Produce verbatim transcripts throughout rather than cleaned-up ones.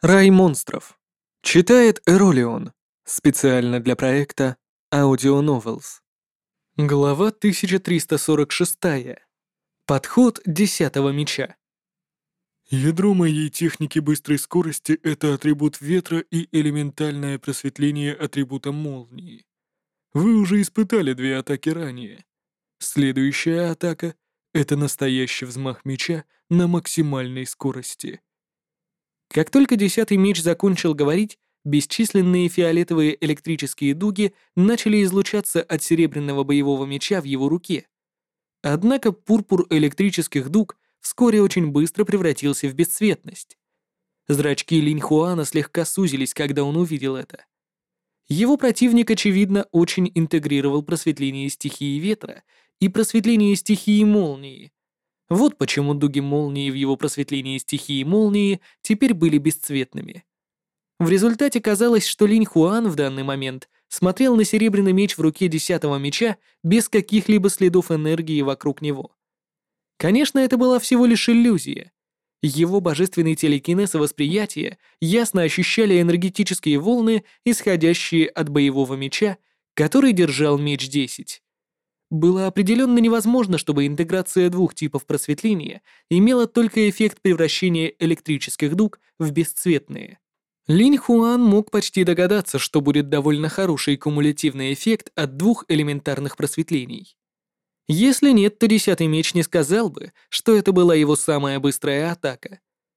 Рай монстров. Читает Эролион. Специально для проекта Audio Novels. Глава тысяча триста сорок шесть. Подход десятого меча. Ядро моей техники быстрой скорости — это атрибут ветра и элементальное просветление атрибута молнии. Вы уже испытали две атаки ранее. Следующая атака — это настоящий взмах меча на максимальной скорости. Как только десятый меч закончил говорить, бесчисленные фиолетовые электрические дуги начали излучаться от серебряного боевого меча в его руке. Однако пурпур электрических дуг вскоре очень быстро превратился в бесцветность. Зрачки Линь Хуана слегка сузились, когда он увидел это. Его противник, очевидно, очень интегрировал просветление стихии ветра и просветление стихии молнии. Вот почему дуги молнии в его просветлении стихии молнии теперь были бесцветными. В результате казалось, что Линь Хуан в данный момент смотрел на серебряный меч в руке десятого меча без каких-либо следов энергии вокруг него. Конечно, это была всего лишь иллюзия. Его божественный телекинез и восприятие ясно ощущали энергетические волны, исходящие от боевого меча, который держал меч десять. Было определенно невозможно, чтобы интеграция двух типов просветления имела только эффект превращения электрических дуг в бесцветные. Линь Хуан мог почти догадаться, что будет довольно хороший кумулятивный эффект от двух элементарных просветлений. Если нет, то десятый меч не сказал бы, что это была его самая быстрая атака.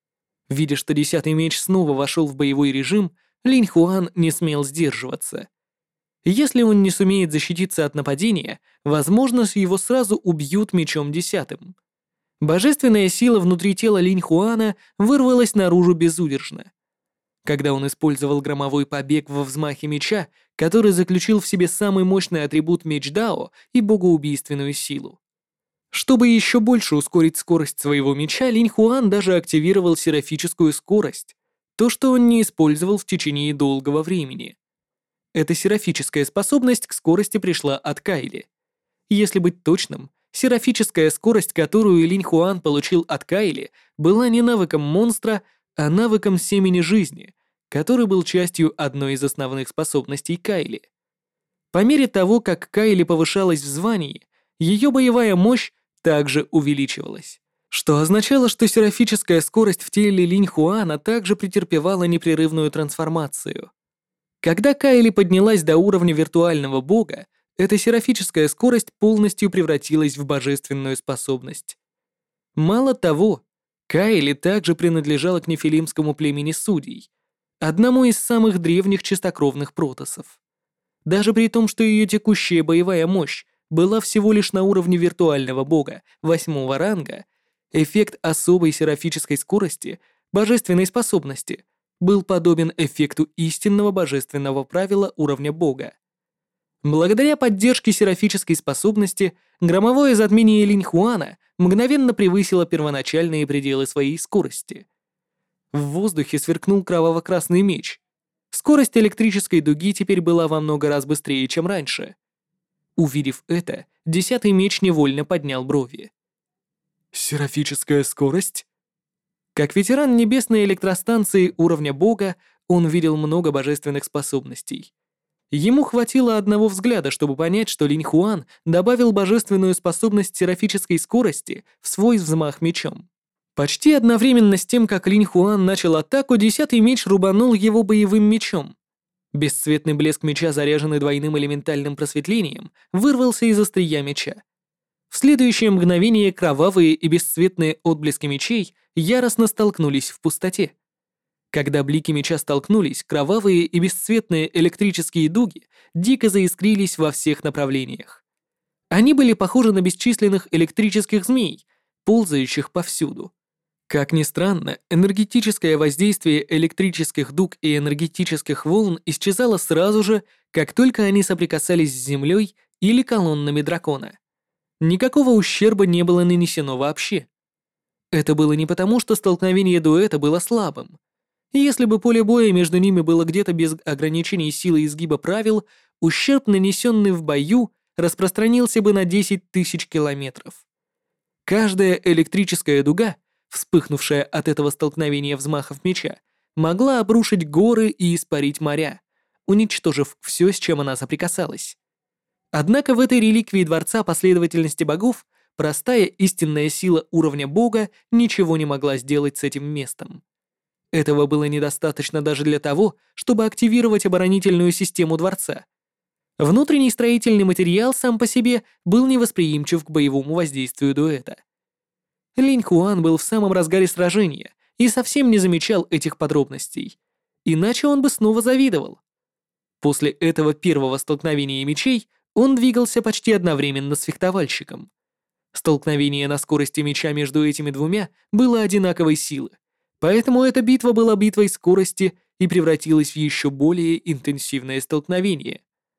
Видя, что десятый меч снова вошел в боевой режим, Линь Хуан не смел сдерживаться. Если он не сумеет защититься от нападения, возможно, его сразу убьют мечом десятым. Божественная сила внутри тела Линь Хуана вырвалась наружу безудержно. Когда он использовал громовой побег во взмахе меча, который заключил в себе самый мощный атрибут меч Дао и богоубийственную силу. Чтобы еще больше ускорить скорость своего меча, Линь Хуан даже активировал серафическую скорость, то, что он не использовал в течение долгого времени. Эта серафическая способность к скорости пришла от Кайли. Если быть точным, серафическая скорость, которую Линь Хуан получил от Кайли, была не навыком монстра, а навыком семени жизни, который был частью одной из основных способностей Кайли. По мере того, как Кайли повышалась в звании, ее боевая мощь также увеличивалась, что означало, что серафическая скорость в теле Линь Хуана также претерпевала непрерывную трансформацию. Когда Кайли поднялась до уровня виртуального бога, эта серафическая скорость полностью превратилась в божественную способность. Мало того, Кайли также принадлежала к нефилимскому племени судей, одному из самых древних чистокровных протоссов. Даже при том, что ее текущая боевая мощь была всего лишь на уровне виртуального бога восьмого ранга, эффект особой серафической скорости, божественной способности, был подобен эффекту истинного божественного правила уровня бога. Благодаря поддержке серафической способности, громовое затмение Линь Хуана мгновенно превысило первоначальные пределы своей скорости. В воздухе сверкнул кроваво-красный меч. Скорость электрической дуги теперь была во много раз быстрее, чем раньше. Увидев это, десятый меч невольно поднял брови. Серафическая скорость? Как ветеран небесной электростанции уровня бога, он видел много божественных способностей. Ему хватило одного взгляда, чтобы понять, что Линь Хуан добавил божественную способность серафической скорости в свой взмах мечом. Почти одновременно с тем, как Линь Хуан начал атаку, десятый меч рубанул его боевым мечом. Бесцветный блеск меча, заряженный двойным элементальным просветлением, вырвался из острия меча. В следующее мгновение кровавые и бесцветные отблески мечей яростно столкнулись в пустоте. Когда блики меча столкнулись, кровавые и бесцветные электрические дуги дико заискрились во всех направлениях. Они были похожи на бесчисленных электрических змей, ползающих повсюду. Как ни странно, энергетическое воздействие электрических дуг и энергетических волн исчезало сразу же, как только они соприкасались с землей или колоннами дракона. Никакого ущерба не было нанесено вообще. Это было не потому, что столкновение дуэта было слабым. Если бы поле боя между ними было где-то без ограничений силы изгиба правил, ущерб, нанесенный в бою, распространился бы на десять тысяч километров. Каждая электрическая дуга, вспыхнувшая от этого столкновения взмахов меча, могла обрушить горы и испарить моря, уничтожив все, с чем она соприкасалась. Однако в этой реликвии Дворца Последовательности Богов простая истинная сила уровня Бога ничего не могла сделать с этим местом. Этого было недостаточно даже для того, чтобы активировать оборонительную систему Дворца. Внутренний строительный материал сам по себе был невосприимчив к боевому воздействию дуэта. Линь Хуан был в самом разгаре сражения и совсем не замечал этих подробностей, иначе он бы снова завидовал. После этого первого столкновения мечей он двигался почти одновременно с фехтовальщиком. Столкновение на скорости меча между этими двумя было одинаковой силы, поэтому эта битва была битвой скорости и превратилась в еще более интенсивное столкновение.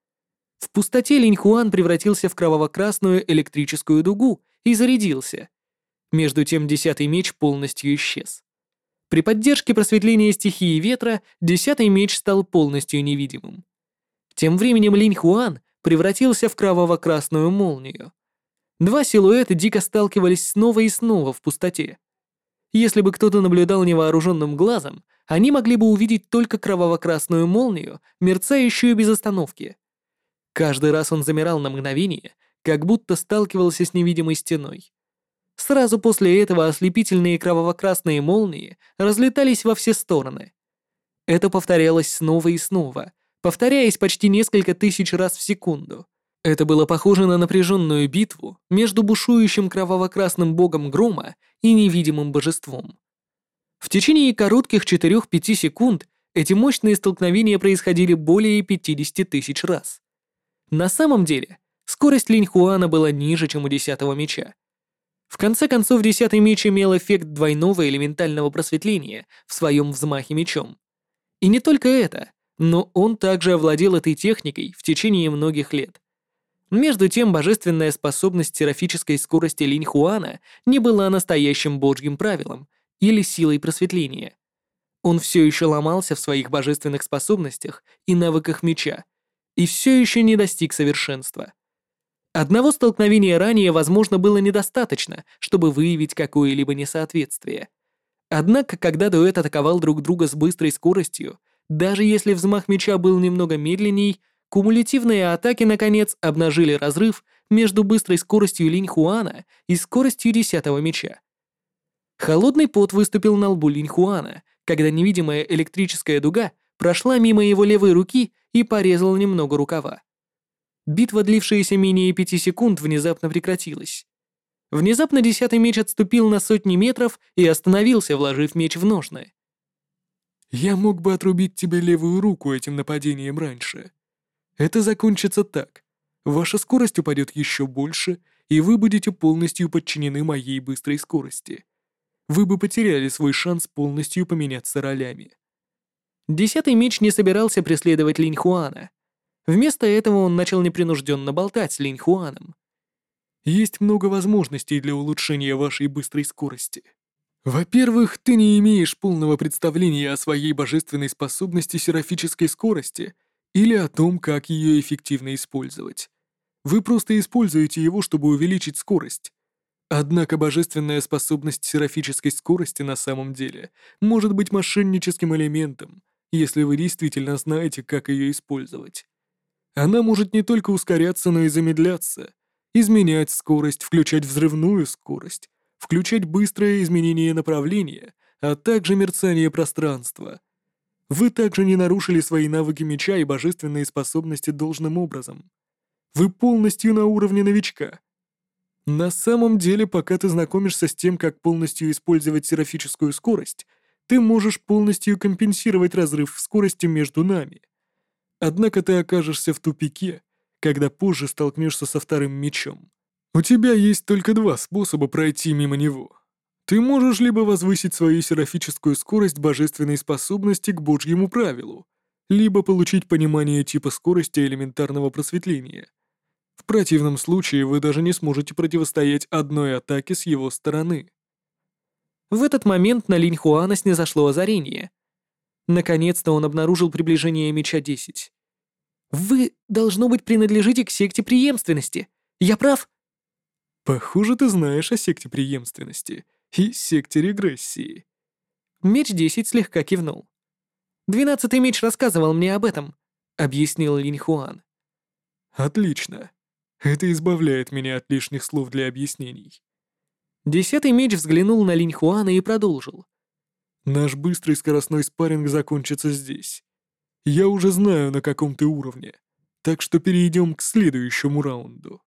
В пустоте Линь Хуан превратился в кроваво-красную электрическую дугу и зарядился. Между тем десятый меч полностью исчез. При поддержке просветления стихии ветра десятый меч стал полностью невидимым. Тем временем Линь Хуан превратился в кроваво-красную молнию. Два силуэта дико сталкивались снова и снова в пустоте. Если бы кто-то наблюдал невооруженным глазом, они могли бы увидеть только кроваво-красную молнию, мерцающую без остановки. Каждый раз он замирал на мгновение, как будто сталкивался с невидимой стеной. Сразу после этого ослепительные кроваво-красные молнии разлетались во все стороны. Это повторялось снова и снова, повторяясь почти несколько тысяч раз в секунду. Это было похоже на напряженную битву между бушующим кроваво-красным богом грома и невидимым божеством. В течение коротких четырёх-пяти секунд эти мощные столкновения происходили более пятидесяти тысяч раз. На самом деле, скорость Линь Хуана была ниже, чем у десятого меча. В конце концов, десятый меч имел эффект двойного элементального просветления в своем взмахе мечом. И не только это, но он также овладел этой техникой в течение многих лет. Между тем, божественная способность серафической скорости Линь Хуана не была настоящим божьим правилом или силой просветления. Он все еще ломался в своих божественных способностях и навыках меча, и все еще не достиг совершенства. Одного столкновения ранее, возможно, было недостаточно, чтобы выявить какое-либо несоответствие. Однако, когда дуэт атаковал друг друга с быстрой скоростью, даже если взмах меча был немного медленней, кумулятивные атаки, наконец, обнажили разрыв между быстрой скоростью Линь Хуана и скоростью десятого меча. Холодный пот выступил на лбу Линь Хуана, когда невидимая электрическая дуга прошла мимо его левой руки и порезала немного рукава. Битва, длившаяся менее пяти секунд, внезапно прекратилась. Внезапно десятый меч отступил на сотни метров и остановился, вложив меч в ножны. «Я мог бы отрубить тебе левую руку этим нападением раньше. Это закончится так. Ваша скорость упадет еще больше, и вы будете полностью подчинены моей быстрой скорости. Вы бы потеряли свой шанс полностью поменяться ролями». Десятый меч не собирался преследовать Линь Хуана. Вместо этого он начал непринужденно болтать с Линь Хуаном. «Есть много возможностей для улучшения вашей быстрой скорости. Во-первых, ты не имеешь полного представления о своей божественной способности серафической скорости или о том, как ее эффективно использовать. Вы просто используете его, чтобы увеличить скорость. Однако божественная способность серафической скорости на самом деле может быть мошенническим элементом, если вы действительно знаете, как ее использовать. Она может не только ускоряться, но и замедляться, изменять скорость, включать взрывную скорость, включать быстрое изменение направления, а также мерцание пространства. Вы также не нарушили свои навыки меча и божественные способности должным образом. Вы полностью на уровне новичка. На самом деле, пока ты знакомишься с тем, как полностью использовать серафическую скорость, ты можешь полностью компенсировать разрыв в скорости между нами. Однако ты окажешься в тупике, когда позже столкнешься со вторым мечом. У тебя есть только два способа пройти мимо него. Ты можешь либо возвысить свою серафическую скорость божественной способности к божьему правилу, либо получить понимание типа скорости элементарного просветления. В противном случае вы даже не сможете противостоять одной атаке с его стороны. В этот момент на Линь Хуана снизошло озарение. Наконец-то он обнаружил приближение меча десять. «Вы, должно быть, принадлежите к секте преемственности. Я прав?» Похоже, ты знаешь о секте преемственности и секте регрессии. Меч десять слегка кивнул. Двенадцатый меч рассказывал мне об этом», — объяснил Линь Хуан. Отлично. Это избавляет меня от лишних слов для объяснений. Десятый меч взглянул на Линь Хуана и продолжил. Наш быстрый скоростной спарринг закончится здесь. Я уже знаю, на каком ты уровне, так что перейдем к следующему раунду.